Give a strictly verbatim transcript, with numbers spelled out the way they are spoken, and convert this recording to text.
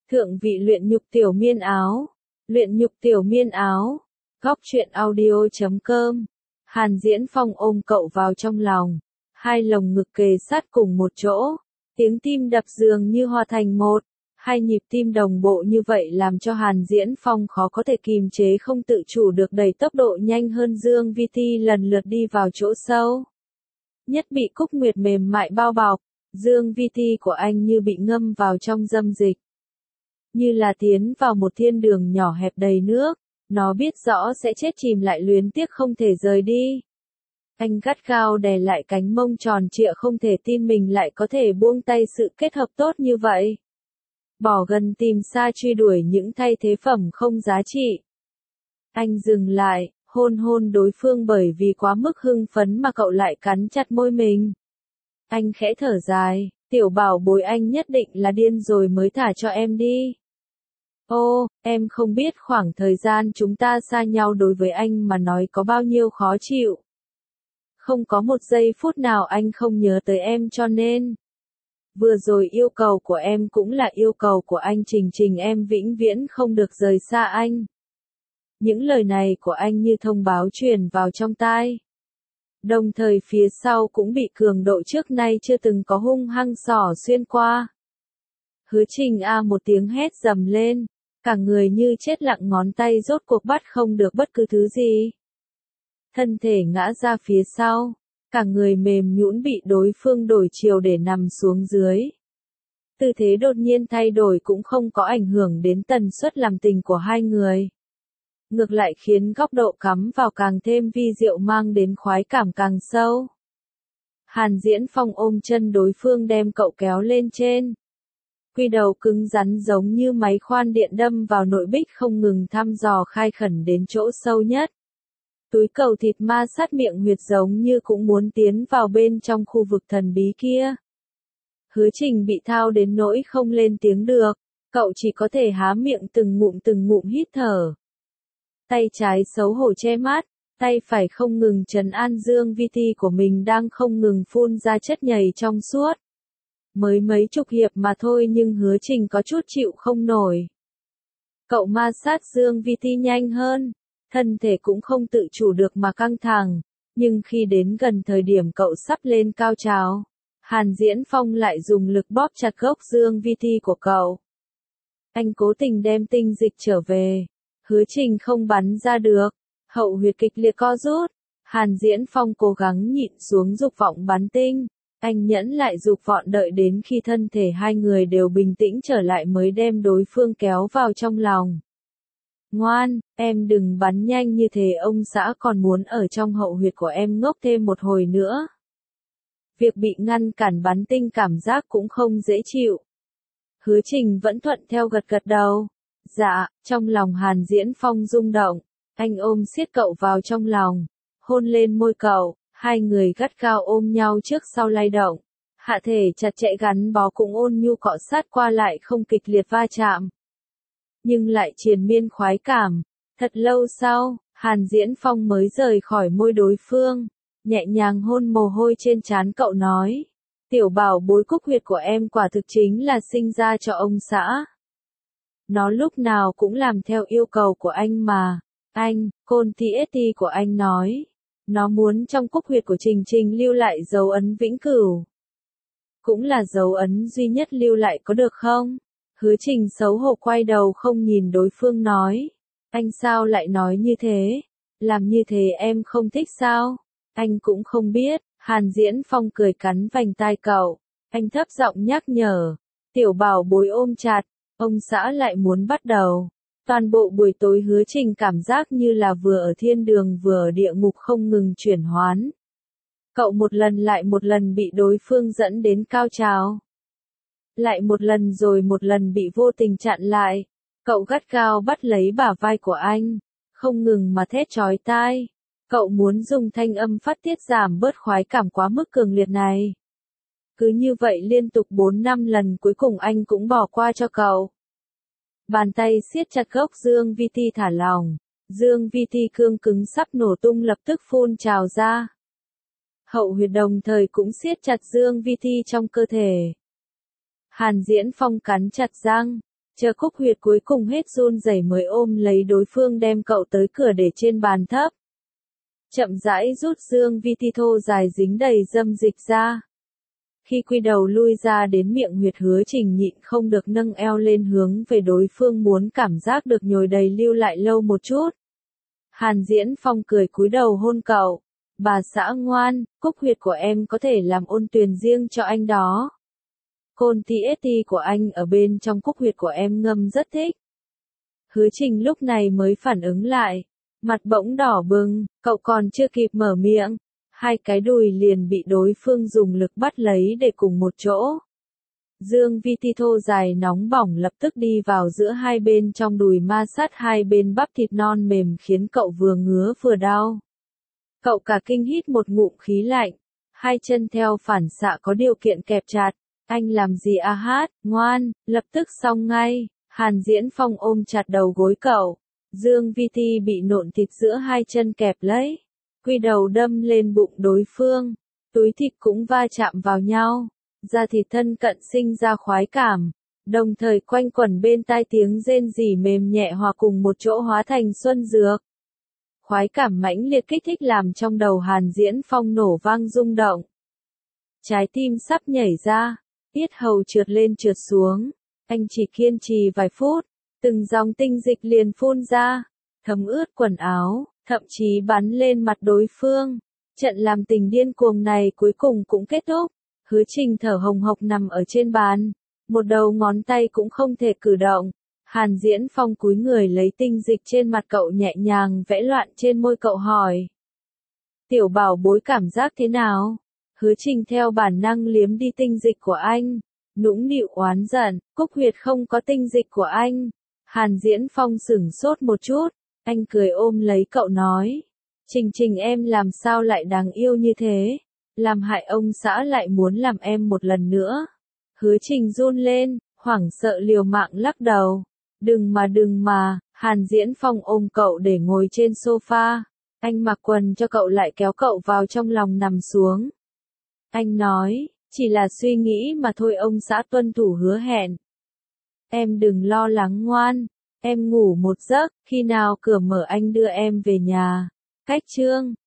Thượng vị luyện nhục tiểu miên áo. Luyện nhục tiểu miên áo. Góc truyện audio.com. Hàn Diễn Phong ôm cậu vào trong lòng. Hai lồng ngực kề sát cùng một chỗ. Tiếng tim đập dường như hòa thành một. Hai nhịp tim đồng bộ như vậy làm cho Hàn Diễn Phong khó có thể kìm chế không tự chủ được đẩy tốc độ nhanh hơn Dương Vi Ti lần lượt đi vào chỗ sâu. Nhất bị Cúc Nguyệt mềm mại bao bọc, Dương Vi Ti của anh như bị ngâm vào trong dâm dịch. Như là tiến vào một thiên đường nhỏ hẹp đầy nước, nó biết rõ sẽ chết chìm lại luyến tiếc không thể rời đi. Anh gắt gao đè lại cánh mông tròn trịa không thể tin mình lại có thể buông tay sự kết hợp tốt như vậy. Bỏ gần tìm xa truy đuổi những thay thế phẩm không giá trị. Anh dừng lại, hôn hôn đối phương bởi vì quá mức hưng phấn mà cậu lại cắn chặt môi mình. Anh khẽ thở dài, tiểu bảo bối anh nhất định là điên rồi mới thả cho em đi. Ô, em không biết khoảng thời gian chúng ta xa nhau đối với anh mà nói có bao nhiêu khó chịu. Không có một giây phút nào anh không nhớ tới em cho nên. Vừa rồi yêu cầu của em cũng là yêu cầu của anh, Trình Trình em vĩnh viễn không được rời xa anh. Những lời này của anh như thông báo truyền vào trong tai. Đồng thời phía sau cũng bị cường độ trước nay chưa từng có hung hăng xỏ xuyên qua. Hứa Trình a một tiếng hét dầm lên, cả người như chết lặng, ngón tay rốt cuộc bắt không được bất cứ thứ gì. Thân thể ngã ra phía sau, cả người mềm nhũn bị đối phương đổi chiều để nằm xuống dưới. Tư thế đột nhiên thay đổi cũng không có ảnh hưởng đến tần suất làm tình của hai người. Ngược lại khiến góc độ cắm vào càng thêm vi diệu, mang đến khoái cảm càng sâu. Hàn Diễn Phong ôm chân đối phương đem cậu kéo lên trên. Quy đầu cứng rắn giống như máy khoan điện đâm vào nội bích không ngừng thăm dò khai khẩn đến chỗ sâu nhất. Túi cầu thịt ma sát miệng huyệt giống như cũng muốn tiến vào bên trong khu vực thần bí kia. Hứa Trình bị thao đến nỗi không lên tiếng được, cậu chỉ có thể há miệng từng ngụm từng ngụm hít thở. Tay trái xấu hổ che mắt, tay phải không ngừng trấn an Dương Vi Ti của mình đang không ngừng phun ra chất nhầy trong suốt. Mới mấy chục hiệp mà thôi nhưng Hứa Trình có chút chịu không nổi. Cậu ma sát Dương Vi Ti nhanh hơn, thân thể cũng không tự chủ được mà căng thẳng, nhưng khi đến gần thời điểm cậu sắp lên cao trào, Hàn Diễn Phong lại dùng lực bóp chặt gốc Dương Vi Ti của cậu. Anh cố tình đem tinh dịch trở về. Hứa Trình không bắn ra được, hậu huyệt kịch liệt co rút, Hàn Diễn Phong cố gắng nhịn xuống dục vọng bắn tinh, anh nhẫn lại dục vọng đợi đến khi thân thể hai người đều bình tĩnh trở lại mới đem đối phương kéo vào trong lòng. Ngoan, em đừng bắn nhanh như thế, ông xã còn muốn ở trong hậu huyệt của em ngốc thêm một hồi nữa. Việc bị ngăn cản bắn tinh cảm giác cũng không dễ chịu. Hứa Trình vẫn thuận theo gật gật đầu. Dạ, trong lòng Hàn Diễn Phong rung động, anh ôm siết cậu vào trong lòng, hôn lên môi cậu, hai người gắt gao ôm nhau trước sau lay động, hạ thể chặt chẽ gắn bó cũng ôn nhu cọ sát qua lại không kịch liệt va chạm. Nhưng lại triền miên khoái cảm, thật lâu sau, Hàn Diễn Phong mới rời khỏi môi đối phương, nhẹ nhàng hôn mồ hôi trên trán cậu nói, tiểu bảo bối Cúc huyệt của em quả thực chính là sinh ra cho ông xã. Nó lúc nào cũng làm theo yêu cầu của anh mà. Anh, Côn T S T của anh nói. Nó muốn trong cúc huyệt của Trình Trình lưu lại dấu ấn vĩnh cửu. Cũng là dấu ấn duy nhất lưu lại có được không? Hứa Trình xấu hổ quay đầu không nhìn đối phương nói. Anh sao lại nói như thế? Làm như thế em không thích sao? Anh cũng không biết. Hàn Diễn Phong cười cắn vành tai cậu. Anh thấp giọng nhắc nhở. Tiểu bảo bối ôm chặt. Ông xã lại muốn bắt đầu. Toàn bộ buổi tối Hứa Trình cảm giác như là vừa ở thiên đường vừa ở địa ngục không ngừng chuyển hoán. Cậu một lần lại một lần bị đối phương dẫn đến cao trào. Lại một lần rồi một lần bị vô tình chặn lại. Cậu gắt gao bắt lấy bả vai của anh. Không ngừng mà thét chói tai. Cậu muốn dùng thanh âm phát tiết giảm bớt khoái cảm quá mức cường liệt này. Cứ như vậy liên tục bốn năm lần cuối cùng anh cũng bỏ qua cho cậu. Bàn tay siết chặt gốc Dương Vi Ti thả lỏng. Dương Vi Ti cương cứng sắp nổ tung lập tức phun trào ra. Hậu huyệt đồng thời cũng siết chặt Dương Vi Ti trong cơ thể. Hàn Diễn Phong cắn chặt răng. Chờ Cúc Huyệt cuối cùng hết run rẩy mới ôm lấy đối phương đem cậu tới cửa để trên bàn thấp. Chậm rãi rút dương vi ti thô dài dính đầy dâm dịch ra. Khi quy đầu lui ra đến miệng huyệt Hứa Trình nhịn không được nâng eo lên hướng về đối phương muốn cảm giác được nhồi đầy lưu lại lâu một chút. Hàn Diễn Phong cười cúi đầu hôn cậu. Bà xã ngoan, Cúc Huyệt của em có thể làm ôn tuyền riêng cho anh đó. Côn tê ét tê của anh ở bên trong Cúc Huyệt của em ngâm rất thích. Hứa Trình lúc này mới phản ứng lại. Mặt bỗng đỏ bừng, cậu còn chưa kịp mở miệng. Hai cái đùi liền bị đối phương dùng lực bắt lấy để cùng một chỗ. Dương vi ti thô dài nóng bỏng lập tức đi vào giữa hai bên trong đùi ma sát hai bên bắp thịt non mềm khiến cậu vừa ngứa vừa đau. Cậu cả kinh hít một ngụm khí lạnh. Hai chân theo phản xạ có điều kiện kẹp chặt. Anh làm gì a hát, ngoan, lập tức xong ngay. Hàn Diễn Phong ôm chặt đầu gối cậu. Dương vi ti bị nộn thịt giữa hai chân kẹp lấy. Quy đầu đâm lên bụng đối phương. Túi thịt cũng va chạm vào nhau. Da thịt thân cận sinh ra khoái cảm. Đồng thời quanh quẩn bên tai tiếng rên rỉ mềm nhẹ hòa cùng một chỗ hóa thành xuân dược. Khoái cảm mãnh liệt kích thích làm trong đầu Hàn Diễn Phong nổ vang rung động. Trái tim sắp nhảy ra. Yết hầu trượt lên trượt xuống. Anh chỉ kiên trì vài phút. Từng dòng tinh dịch liền phun ra. Thấm ướt quần áo. Thậm chí bắn lên mặt đối phương. Trận làm tình điên cuồng này cuối cùng cũng kết thúc. Hứa Trình thở hồng hộc nằm ở trên bàn. Một đầu ngón tay cũng không thể cử động. Hàn Diễn Phong cúi người lấy tinh dịch trên mặt cậu nhẹ nhàng vẽ loạn trên môi cậu hỏi. Tiểu bảo bối cảm giác thế nào? Hứa Trình theo bản năng liếm đi tinh dịch của anh. Nũng nịu oán giận, Cúc Huyệt không có tinh dịch của anh. Hàn Diễn Phong sửng sốt một chút. Anh cười ôm lấy cậu nói. Trình Trình em làm sao lại đáng yêu như thế? Làm hại ông xã lại muốn làm em một lần nữa. Hứa Trình run lên, hoảng sợ liều mạng lắc đầu. Đừng mà đừng mà, Hàn Diễn Phong ôm cậu để ngồi trên sofa. Anh mặc quần cho cậu lại kéo cậu vào trong lòng nằm xuống. Anh nói, chỉ là suy nghĩ mà thôi ông xã tuân thủ hứa hẹn. Em đừng lo lắng ngoan. Em ngủ một giấc, khi nào cửa mở anh đưa em về nhà. Cách chương